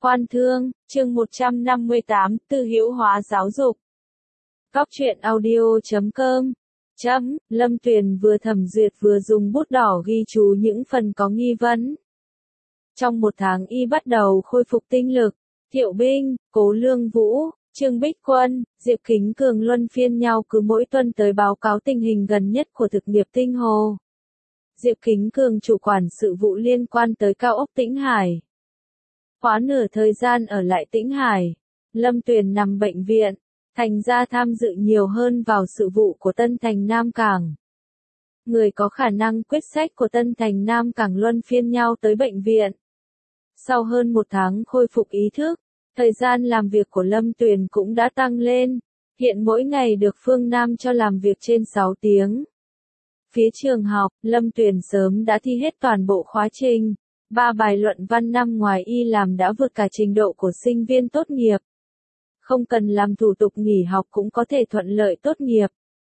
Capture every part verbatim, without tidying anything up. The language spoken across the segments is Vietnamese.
Quan Thương, chương một trăm năm mươi tám, tư hữu hóa giáo dục. Cóc truyện audio chấm com. Chấm, Lâm Tuyền vừa thẩm duyệt vừa dùng bút đỏ ghi chú những phần có nghi vấn. Trong một tháng y bắt đầu khôi phục tinh lực, Thiệu Binh, Cố Lương Vũ, Trương Bích Quân, Diệp Kính Cường luân phiên nhau cứ mỗi tuần tới báo cáo tình hình gần nhất của thực nghiệp Tinh Hồ. Diệp Kính Cường chủ quản sự vụ liên quan tới cao ốc Tĩnh Hải. Khóa nửa thời gian ở lại Tĩnh Hải, Lâm Tuyền nằm bệnh viện, thành ra tham dự nhiều hơn vào sự vụ của Tân Thành Nam Cảng. Người có khả năng quyết sách của Tân Thành Nam Cảng luân phiên nhau tới bệnh viện. Sau hơn một tháng khôi phục ý thức, thời gian làm việc của Lâm Tuyền cũng đã tăng lên, hiện mỗi ngày được Phương Nam cho làm việc trên sáu tiếng. Phía trường học, Lâm Tuyền sớm đã thi hết toàn bộ khóa trình. Ba bài luận văn năm ngoài y làm đã vượt cả trình độ của sinh viên tốt nghiệp. Không cần làm thủ tục nghỉ học cũng có thể thuận lợi tốt nghiệp.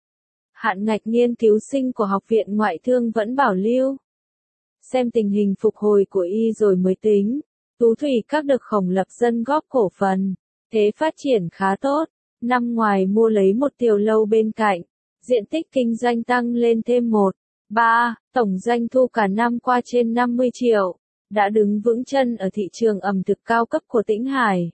Hạn ngạch nghiên cứu sinh của Học viện Ngoại thương vẫn bảo lưu. Xem tình hình phục hồi của y rồi mới tính. Tú Thủy Các được Khổng Lập Dân góp cổ phần. Thế phát triển khá tốt. Năm ngoài mua lấy một tiểu lâu bên cạnh. Diện tích kinh doanh tăng lên thêm một. ba. Tổng doanh thu cả năm qua trên năm mươi triệu. Đã đứng vững chân ở thị trường ẩm thực cao cấp của Tĩnh Hải.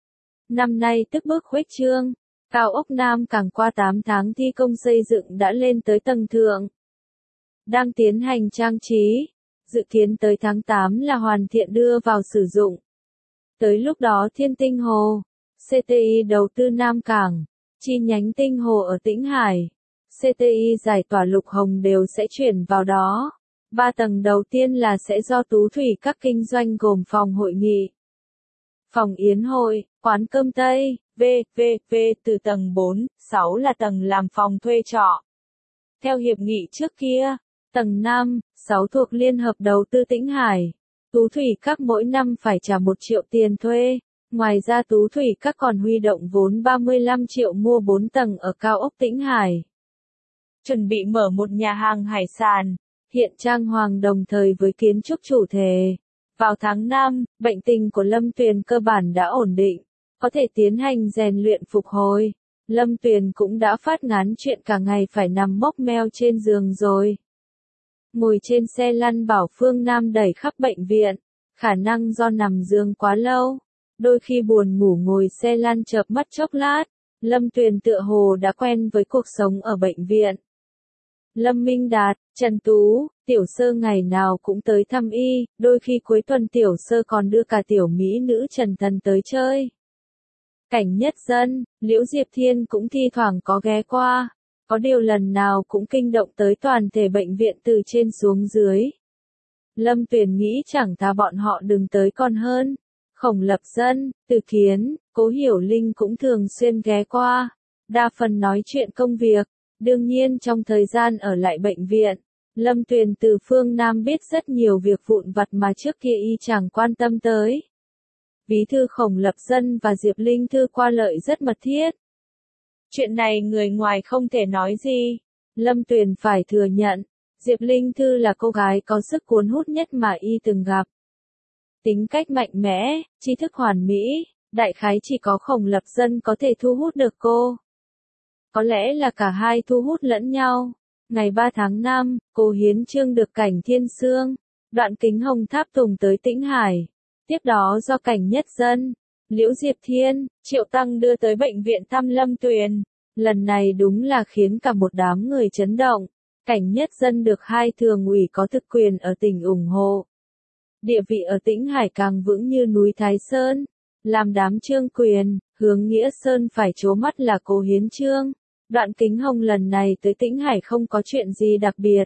Năm nay tức bước khuếch trương, cao ốc Nam Cảng qua tám tháng thi công xây dựng đã lên tới tầng thượng. Đang tiến hành trang trí, dự kiến tới tháng tám là hoàn thiện đưa vào sử dụng. Tới lúc đó Thiên Tinh Hồ, xê tê i đầu tư Nam Cảng, chi nhánh Tinh Hồ ở Tĩnh Hải, xê tê i giải tỏa Lục Hồng đều sẽ chuyển vào đó. Ba tầng đầu tiên là sẽ do Tú Thủy Các kinh doanh gồm phòng hội nghị, phòng yến hội, quán cơm Tây, vê vê vê từ tầng bốn, sáu là tầng làm phòng thuê trọ. Theo hiệp nghị trước kia, tầng năm, sáu thuộc Liên hợp đầu tư Tĩnh Hải. Tú Thủy Các mỗi năm phải trả một triệu tiền thuê. Ngoài ra Tú Thủy Các còn huy động vốn ba mươi lăm triệu mua bốn tầng ở cao ốc Tĩnh Hải. Chuẩn bị mở một nhà hàng hải sản. Hiện trang hoàng đồng thời với kiến trúc chủ thể. Vào tháng năm, bệnh tình của Lâm Tuyền cơ bản đã ổn định, có thể tiến hành rèn luyện phục hồi. Lâm Tuyền cũng đã phát ngán chuyện cả ngày phải nằm mốc meo trên giường rồi. Ngồi trên xe lăn bảo Phương Nam đẩy khắp bệnh viện, khả năng do nằm giường quá lâu. Đôi khi buồn ngủ ngồi xe lăn chợp mắt chốc lát, Lâm Tuyền tựa hồ đã quen với cuộc sống ở bệnh viện. Lâm Minh Đạt, Trần Tú, Tiểu Sơ ngày nào cũng tới thăm y, đôi khi cuối tuần Tiểu Sơ còn đưa cả tiểu mỹ nữ Trần Thần tới chơi. Cảnh Nhất Dân, Liễu Diệp Thiên cũng thi thoảng có ghé qua, có điều lần nào cũng kinh động tới toàn thể bệnh viện từ trên xuống dưới. Lâm Tuyền nghĩ chẳng thà bọn họ đừng tới còn hơn. Khổng Lập Dân, Từ Kiến, Cố Hiểu Linh cũng thường xuyên ghé qua, đa phần nói chuyện công việc. Đương nhiên trong thời gian ở lại bệnh viện, Lâm Tuyền từ phương Nam biết rất nhiều việc vụn vặt mà trước kia y chẳng quan tâm tới. Bí thư Khổng Lập Dân và Diệp Linh Thư qua lợi rất mật thiết. Chuyện này người ngoài không thể nói gì. Lâm Tuyền phải thừa nhận, Diệp Linh Thư là cô gái có sức cuốn hút nhất mà y từng gặp. Tính cách mạnh mẽ, tri thức hoàn mỹ, đại khái chỉ có Khổng Lập Dân có thể thu hút được cô. Có lẽ là cả hai thu hút lẫn nhau. Ngày ba tháng năm, Cố Hiến Chương được Cảnh Thiên Sương, Đoạn Kính Hồng tháp tùng tới Tĩnh Hải. Tiếp đó do Cảnh Nhất Dân, Liễu Diệp Thiên, Triệu Tăng đưa tới bệnh viện thăm Lâm Tuyền. Lần này đúng là khiến cả một đám người chấn động. Cảnh Nhất Dân được hai thường ủy có thực quyền ở tỉnh ủng hộ. Địa vị ở Tĩnh Hải càng vững như núi Thái Sơn. Làm đám Trương Quyền, Hướng Nghĩa Sơn phải trố mắt là Cố Hiến Chương. Đoạn Kính Hồng lần này tới Tĩnh Hải không có chuyện gì đặc biệt.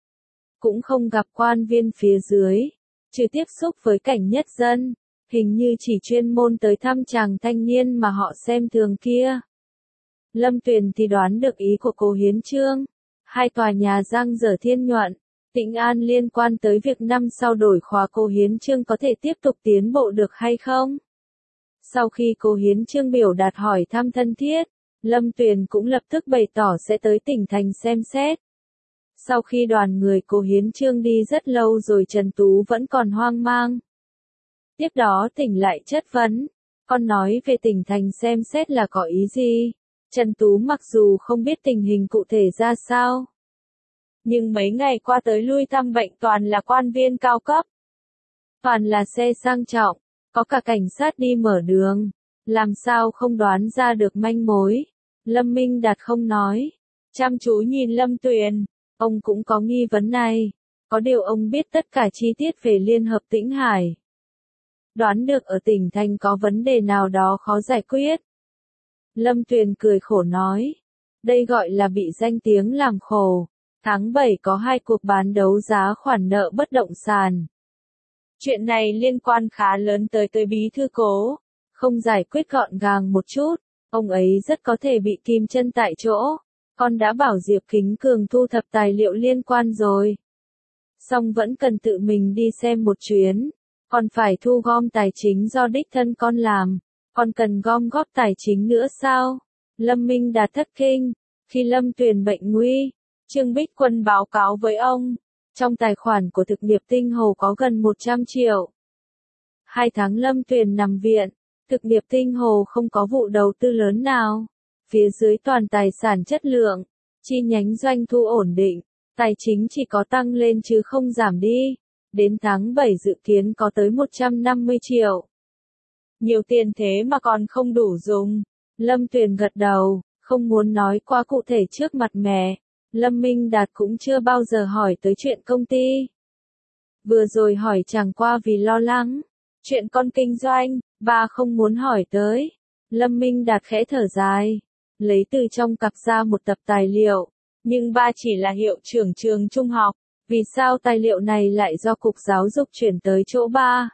Cũng không gặp quan viên phía dưới. Trừ tiếp xúc với Cảnh Nhất Dân. Hình như chỉ chuyên môn tới thăm chàng thanh niên mà họ xem thường kia. Lâm Tuyền thì đoán được ý của Cố Hiến Chương. Hai tòa nhà Giang Dở Thiên Nhuận, Tĩnh An liên quan tới việc năm sau đổi khóa Cố Hiến Chương có thể tiếp tục tiến bộ được hay không? Sau khi Cố Hiến Chương biểu đạt hỏi thăm thân thiết, Lâm Tuyền cũng lập tức bày tỏ sẽ tới tỉnh thành xem xét. Sau khi đoàn người Cố Hiến Chương đi rất lâu rồi Trần Tú vẫn còn hoang mang. Tiếp đó tỉnh lại chất vấn, con nói về tỉnh thành xem xét là có ý gì? Trần Tú mặc dù không biết tình hình cụ thể ra sao, nhưng mấy ngày qua tới lui thăm bệnh toàn là quan viên cao cấp, toàn là xe sang trọng, có cả cảnh sát đi mở đường, làm sao không đoán ra được manh mối. Lâm Minh Đạt không nói, chăm chú nhìn Lâm Tuyền, ông cũng có nghi vấn này, có điều ông biết tất cả chi tiết về Liên hợp Tĩnh Hải. Đoán được ở tỉnh thành có vấn đề nào đó khó giải quyết. Lâm Tuyền cười khổ nói, đây gọi là bị danh tiếng làm khổ. Tháng bảy có hai cuộc bán đấu giá khoản nợ bất động sản. Chuyện này liên quan khá lớn tới tới bí thư Cố, không giải quyết gọn gàng một chút, ông ấy rất có thể bị kim chân tại chỗ. Con đã bảo Diệp Kính Cường thu thập tài liệu liên quan rồi. Song vẫn cần tự mình đi xem một chuyến, còn phải thu gom tài chính do đích thân con làm, còn cần gom góp tài chính nữa sao? Lâm Minh Đạt thất kinh, khi Lâm Tuyền bệnh nguy, Trương Bích Quân báo cáo với ông, trong tài khoản của thực nghiệp Tinh Hồ có gần một trăm triệu. Hai tháng Lâm Tuyền nằm viện, thực nghiệp Tinh Hồ không có vụ đầu tư lớn nào. Phía dưới toàn tài sản chất lượng, chi nhánh doanh thu ổn định, tài chính chỉ có tăng lên chứ không giảm đi. Đến tháng bảy dự kiến có tới một trăm năm mươi triệu. Nhiều tiền thế mà còn không đủ dùng. Lâm Tuyền gật đầu, không muốn nói quá cụ thể trước mặt mẹ. Lâm Minh Đạt cũng chưa bao giờ hỏi tới chuyện công ty. Vừa rồi hỏi chẳng qua vì lo lắng. Chuyện con kinh doanh, ba không muốn hỏi tới. Lâm Minh Đạt khẽ thở dài, lấy từ trong cặp ra một tập tài liệu. Nhưng ba chỉ là hiệu trưởng trường trung học. Vì sao tài liệu này lại do Cục Giáo dục chuyển tới chỗ ba?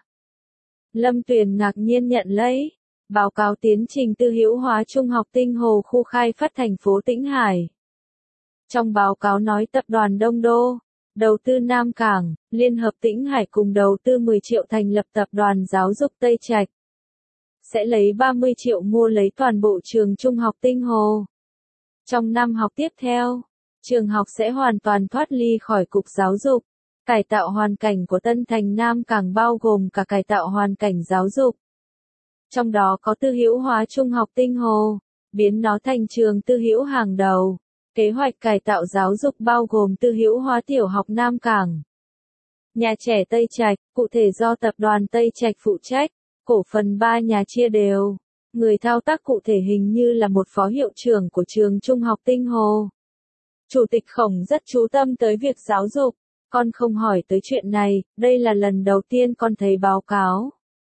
Lâm Tuyền ngạc nhiên nhận lấy. Báo cáo tiến trình tư hữu hóa Trung học Tinh Hồ khu khai phát thành phố Tĩnh Hải. Trong báo cáo nói tập đoàn Đông Đô, đầu tư Nam Cảng, Liên hợp Tĩnh Hải cùng đầu tư mười triệu thành lập tập đoàn giáo dục Tây Trạch. Sẽ lấy ba mươi triệu mua lấy toàn bộ trường Trung học Tinh Hồ. Trong năm học tiếp theo, trường học sẽ hoàn toàn thoát ly khỏi Cục Giáo dục. Cải tạo hoàn cảnh của Tân Thành Nam Cảng bao gồm cả cải tạo hoàn cảnh giáo dục. Trong đó có tư hữu hóa Trung học Tinh Hồ, biến nó thành trường tư hữu hàng đầu. Kế hoạch cải tạo giáo dục bao gồm tư hữu hóa tiểu học Nam Cảng. Nhà trẻ Tây Trạch, cụ thể do tập đoàn Tây Trạch phụ trách, cổ phần ba nhà chia đều. Người thao tác cụ thể hình như là một phó hiệu trưởng của trường Trung học Tinh Hồ. Chủ tịch Khổng rất chú tâm tới việc giáo dục. Con không hỏi tới chuyện này, đây là lần đầu tiên con thấy báo cáo.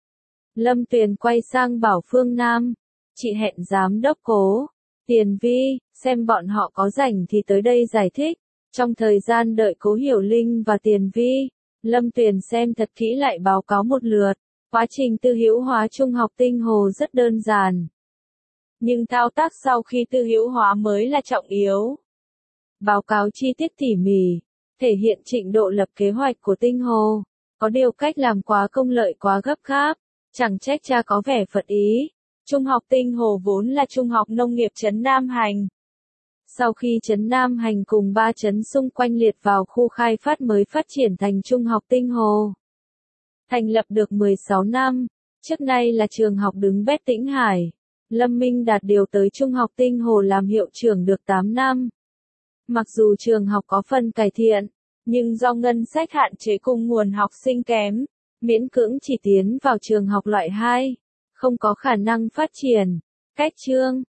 Lâm Tuyền quay sang bảo Phương Nam. Chị hẹn giám đốc Cố, Tiền Vi, xem bọn họ có rảnh thì tới đây giải thích. Trong thời gian đợi Cố Hiểu Linh và Tiền Vi, Lâm Tuyền xem thật kỹ lại báo cáo một lượt. Quá trình tư hữu hóa Trung học Tinh Hồ rất đơn giản. Nhưng thao tác sau khi tư hữu hóa mới là trọng yếu. Báo cáo chi tiết tỉ mỉ, thể hiện trịnh độ lập kế hoạch của Tinh Hồ. Có điều cách làm quá công lợi quá gấp gáp, chẳng trách cha có vẻ phật ý. Trung học Tinh Hồ vốn là trung học nông nghiệp trấn Nam Hành. Sau khi trấn Nam Hành cùng ba trấn xung quanh liệt vào khu khai phát mới phát triển thành Trung học Tinh Hồ. Thành lập được mười sáu năm, trước nay là trường học đứng bét Tĩnh Hải. Lâm Minh Đạt điều tới Trung học Tinh Hồ làm hiệu trưởng được tám năm. Mặc dù trường học có phần cải thiện, nhưng do ngân sách hạn chế cùng nguồn học sinh kém, miễn cưỡng chỉ tiến vào trường học loại hai, không có khả năng phát triển. Cách chương